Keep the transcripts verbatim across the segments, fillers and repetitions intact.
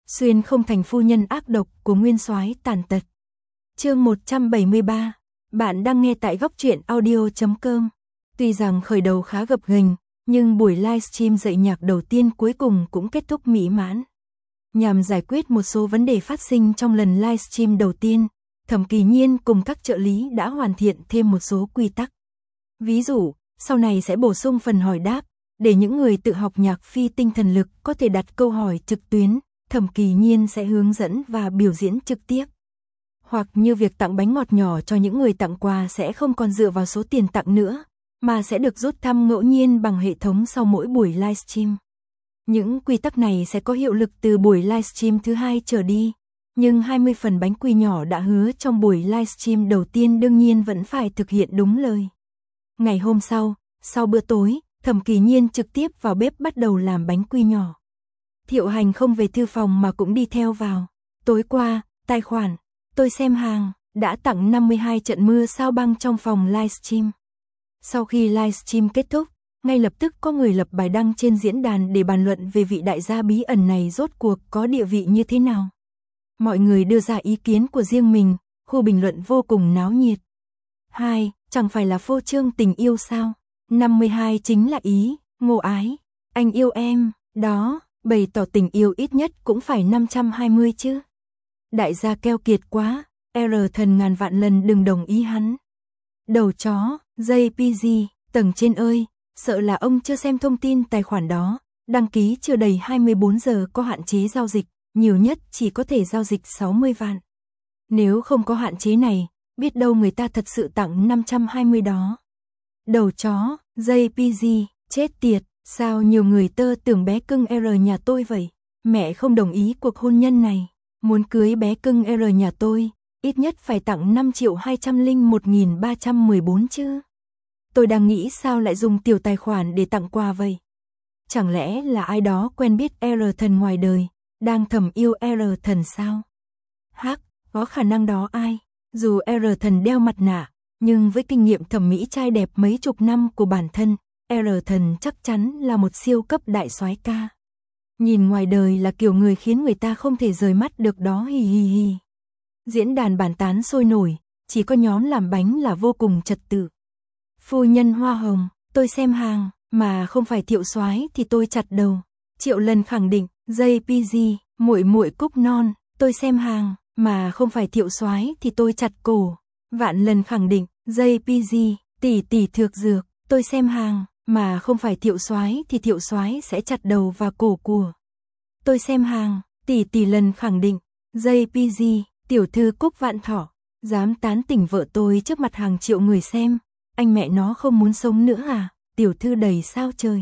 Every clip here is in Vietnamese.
Xuyên không thành phu nhân ác độc của nguyên soái tàn tật. Chương một trăm bảy mươi ba. Bạn đang nghe tại góc truyện audio chấm com. Tuy rằng khởi đầu khá gập ghềnh, nhưng buổi livestream dạy nhạc đầu tiên cuối cùng cũng kết thúc mỹ mãn. Nhằm giải quyết một số vấn đề phát sinh trong lần livestream đầu tiên, Thẩm Kỳ Nhiên cùng các trợ lý đã hoàn thiện thêm một số quy tắc. Ví dụ, sau này sẽ bổ sung phần hỏi đáp, để những người tự học nhạc phi tinh thần lực có thể đặt câu hỏi trực tuyến, Thẩm Kỳ Nhiên sẽ hướng dẫn và biểu diễn trực tiếp. Hoặc như việc tặng bánh ngọt nhỏ cho những người tặng quà sẽ không còn dựa vào số tiền tặng nữa, mà sẽ được rút thăm ngẫu nhiên bằng hệ thống sau mỗi buổi livestream. Những quy tắc này sẽ có hiệu lực từ buổi livestream thứ hai trở đi, nhưng hai mươi phần bánh quy nhỏ đã hứa trong buổi livestream đầu tiên đương nhiên vẫn phải thực hiện đúng lời. Ngày hôm sau, sau bữa tối, Thẩm Kỳ Nhiên trực tiếp vào bếp bắt đầu làm bánh quy nhỏ. Thiệu Hành không về thư phòng mà cũng đi theo vào. Tối qua, tài khoản, tôi xem hàng, đã tặng năm mươi hai trận mưa sao băng trong phòng livestream. Sau khi livestream kết thúc, ngay lập tức có người lập bài đăng trên diễn đàn để bàn luận về vị đại gia bí ẩn này rốt cuộc có địa vị như thế nào. Mọi người đưa ra ý kiến của riêng mình, khu bình luận vô cùng náo nhiệt. Hai, chẳng phải là phô trương tình yêu sao? năm mươi hai chính là ý, Ngô Ái, anh yêu em, đó, bày tỏ tình yêu ít nhất cũng phải năm trăm hai mươi chứ. Đại gia keo kiệt quá, R thần ngàn vạn lần đừng đồng ý hắn. Đầu chó, gi pê giê, tầng trên ơi, sợ là ông chưa xem thông tin tài khoản đó, đăng ký chưa đầy hai mươi bốn giờ có hạn chế giao dịch, nhiều nhất chỉ có thể giao dịch sáu mươi vạn. Nếu không có hạn chế này, biết đâu người ta thật sự tặng năm trăm hai mươi đó. Đầu chó, gi pê giê, chết tiệt, sao nhiều người tơ tưởng bé cưng R nhà tôi vậy? Mẹ không đồng ý cuộc hôn nhân này, muốn cưới bé cưng R nhà tôi, ít nhất phải tặng năm triệu hai trăm lẻ một nghìn ba trăm mười bốn chứ. Tôi đang nghĩ sao lại dùng tiểu tài khoản để tặng quà vậy? Chẳng lẽ là ai đó quen biết R thần ngoài đời, đang thầm yêu R thần sao? Hắc, có khả năng đó ai? Dù R thần đeo mặt nạ, nhưng với kinh nghiệm thẩm mỹ trai đẹp mấy chục năm của bản thân, R thần chắc chắn là một siêu cấp đại soái ca. Nhìn ngoài đời là kiểu người khiến người ta không thể rời mắt được đó, hì hì hì. Diễn đàn bàn tán sôi nổi, chỉ có nhóm làm bánh là vô cùng trật tự. Phu nhân hoa hồng, tôi xem hàng, mà không phải Thiệu soái thì tôi chặt đầu. Triệu lần khẳng định, gi pê giê, muội muội cúc non, tôi xem hàng, mà không phải Thiệu soái thì tôi chặt cổ. Vạn lần khẳng định, gi pê giê, tỷ tỷ thược dược, tôi xem hàng, mà không phải Thiệu soái thì Thiệu soái sẽ chặt đầu và cổ của. Tôi xem hàng, tỷ tỷ lần khẳng định, gi pê giê, tiểu thư cúc vạn thọ, dám tán tỉnh vợ tôi trước mặt hàng triệu người xem, anh mẹ nó không muốn sống nữa à? Tiểu thư đầy sao trời.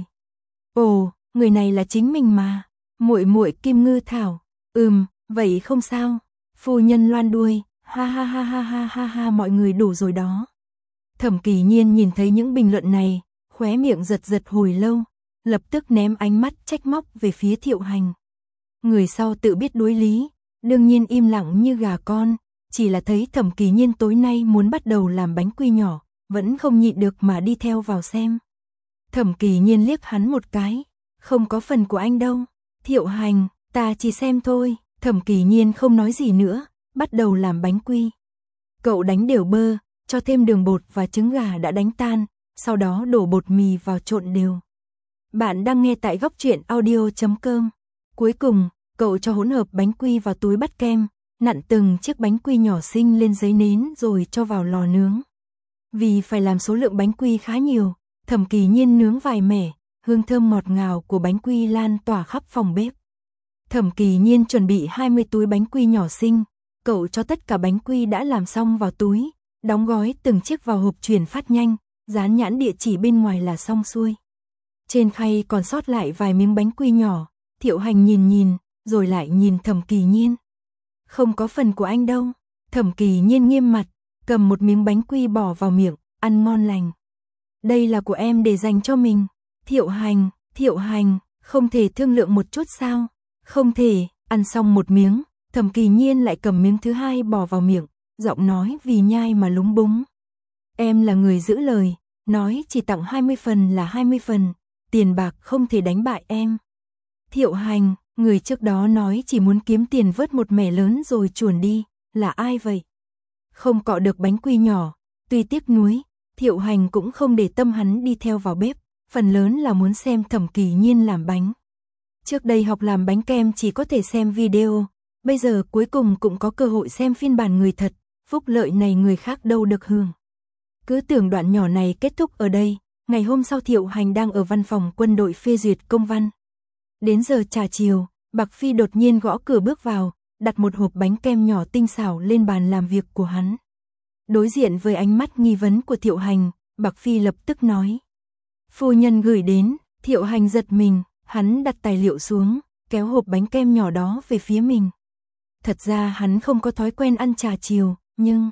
Ồ, người này là chính mình mà. Muội muội Kim Ngư Thảo. Ừm, vậy không sao. Phu nhân loan đuôi, ha ha ha ha ha ha ha, mọi người đủ rồi đó. Thẩm Kỳ Nhiên nhìn thấy những bình luận này, khóe miệng giật giật hồi lâu, lập tức ném ánh mắt trách móc về phía Thiệu Hành. Người sau tự biết đối lý, đương nhiên im lặng như gà con, chỉ là thấy Thẩm Kỳ Nhiên tối nay muốn bắt đầu làm bánh quy nhỏ, vẫn không nhịn được mà đi theo vào xem. Thẩm Kỳ Nhiên liếc hắn một cái, không có phần của anh đâu. Thiệu Hành, ta chỉ xem thôi. Thẩm Kỳ Nhiên không nói gì nữa, bắt đầu làm bánh quy. Cậu đánh đều bơ, cho thêm đường bột và trứng gà đã đánh tan, sau đó đổ bột mì vào trộn đều. Bạn đang nghe tại góc truyện audio chấm com. Cuối cùng, cậu cho hỗn hợp bánh quy vào túi bắt kem, nặn từng chiếc bánh quy nhỏ xinh lên giấy nến rồi cho vào lò nướng. Vì phải làm số lượng bánh quy khá nhiều, Thẩm Kỳ Nhiên nướng vài mẻ, hương thơm ngọt ngào của bánh quy lan tỏa khắp phòng bếp. Thẩm Kỳ Nhiên chuẩn bị hai mươi túi bánh quy nhỏ xinh, cậu cho tất cả bánh quy đã làm xong vào túi, đóng gói từng chiếc vào hộp chuyển phát nhanh, dán nhãn địa chỉ bên ngoài là xong xuôi. Trên khay còn sót lại vài miếng bánh quy nhỏ, Thiệu Hành nhìn nhìn, rồi lại nhìn Thẩm Kỳ Nhiên. Không có phần của anh đâu. Thẩm Kỳ Nhiên nghiêm mặt, cầm một miếng bánh quy bỏ vào miệng, ăn ngon lành. Đây là của em để dành cho mình. Thiệu Hành, Thiệu Hành, không thể thương lượng một chút sao? Không thể. Ăn xong một miếng, Thẩm Kỳ Nhiên lại cầm miếng thứ hai bỏ vào miệng, giọng nói vì nhai mà lúng búng. Em là người giữ lời, nói chỉ tặng hai mươi phần là hai mươi phần, tiền bạc không thể đánh bại em. Thiệu Hành, Người trước đó nói chỉ muốn kiếm tiền vớt một mẻ lớn rồi chuồn đi, là ai vậy? Không cọ được bánh quy nhỏ, tuy tiếc nuối, Thiệu Hành cũng không để tâm hắn đi theo vào bếp, phần lớn là muốn xem Thẩm Kỳ Nhiên làm bánh. Trước đây học làm bánh kem chỉ có thể xem video, bây giờ cuối cùng cũng có cơ hội xem phiên bản người thật, phúc lợi này người khác đâu được hưởng. Cứ tưởng đoạn nhỏ này kết thúc ở đây, ngày hôm sau Thiệu Hành đang ở văn phòng quân đội phê duyệt công văn. Đến giờ trà chiều, Bạc Phi đột nhiên gõ cửa bước vào, đặt một hộp bánh kem nhỏ tinh xảo lên bàn làm việc của hắn. Đối diện với ánh mắt nghi vấn của Thiệu Hành, Bạc Phi lập tức nói. Phu nhân gửi đến. Thiệu Hành giật mình, hắn đặt tài liệu xuống, kéo hộp bánh kem nhỏ đó về phía mình. Thật ra hắn không có thói quen ăn trà chiều, nhưng...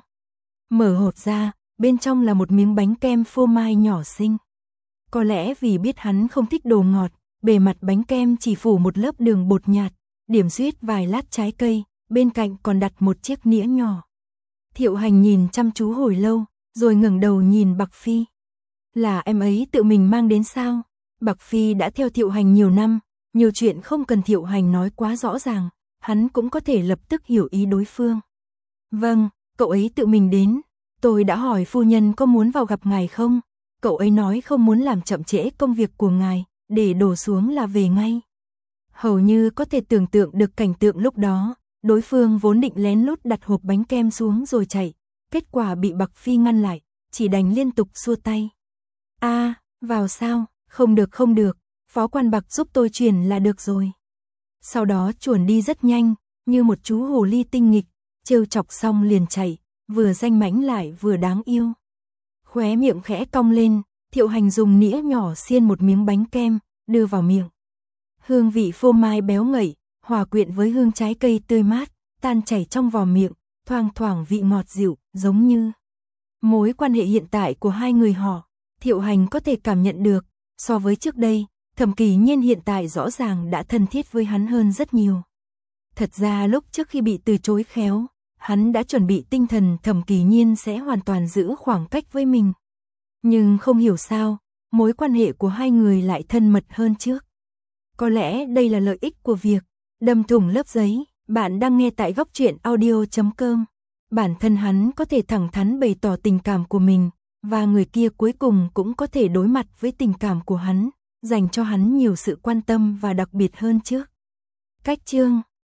Mở hộp ra, bên trong là một miếng bánh kem phô mai nhỏ xinh. Có lẽ vì biết hắn không thích đồ ngọt, bề mặt bánh kem chỉ phủ một lớp đường bột nhạt, điểm xuyết vài lát trái cây, bên cạnh còn đặt một chiếc nĩa nhỏ. Thiệu Hành nhìn chăm chú hồi lâu, rồi ngẩng đầu nhìn Bạc Phi. Là em ấy tự mình mang đến sao? Bạc Phi đã theo Thiệu Hành nhiều năm, nhiều chuyện không cần Thiệu Hành nói quá rõ ràng, hắn cũng có thể lập tức hiểu ý đối phương. Vâng, cậu ấy tự mình đến. Tôi đã hỏi phu nhân có muốn vào gặp ngài không? Cậu ấy nói không muốn làm chậm trễ công việc của ngài, để đổ xuống là về ngay. Hầu như có thể tưởng tượng được cảnh tượng lúc đó, đối phương vốn định lén lút đặt hộp bánh kem xuống rồi chạy, kết quả bị Bạc Phi ngăn lại, chỉ đành liên tục xua tay. A, à, vào sao? Không được không được, phó quan Bạc giúp tôi truyền là được rồi. Sau đó chuồn đi rất nhanh, như một chú hồ ly tinh nghịch, trêu chọc xong liền chạy, vừa danh mãnh lại vừa đáng yêu. Khóe miệng khẽ cong lên, Thiệu Hành dùng nĩa nhỏ xiên một miếng bánh kem, đưa vào miệng. Hương vị phô mai béo ngậy, hòa quyện với hương trái cây tươi mát, tan chảy trong vò miệng, thoang thoảng vị ngọt dịu, giống như mối quan hệ hiện tại của hai người họ. Thiệu Hành có thể cảm nhận được, so với trước đây, Thẩm Kỳ Nhiên hiện tại rõ ràng đã thân thiết với hắn hơn rất nhiều. Thật ra lúc trước khi bị từ chối khéo, hắn đã chuẩn bị tinh thần Thẩm Kỳ Nhiên sẽ hoàn toàn giữ khoảng cách với mình. Nhưng không hiểu sao, mối quan hệ của hai người lại thân mật hơn trước. Có lẽ đây là lợi ích của việc đâm thủng lớp giấy. Bạn đang nghe tại góc truyện audio chấm com. Bản thân hắn có thể thẳng thắn bày tỏ tình cảm của mình, và người kia cuối cùng cũng có thể đối mặt với tình cảm của hắn, dành cho hắn nhiều sự quan tâm và đặc biệt hơn trước. Cách chương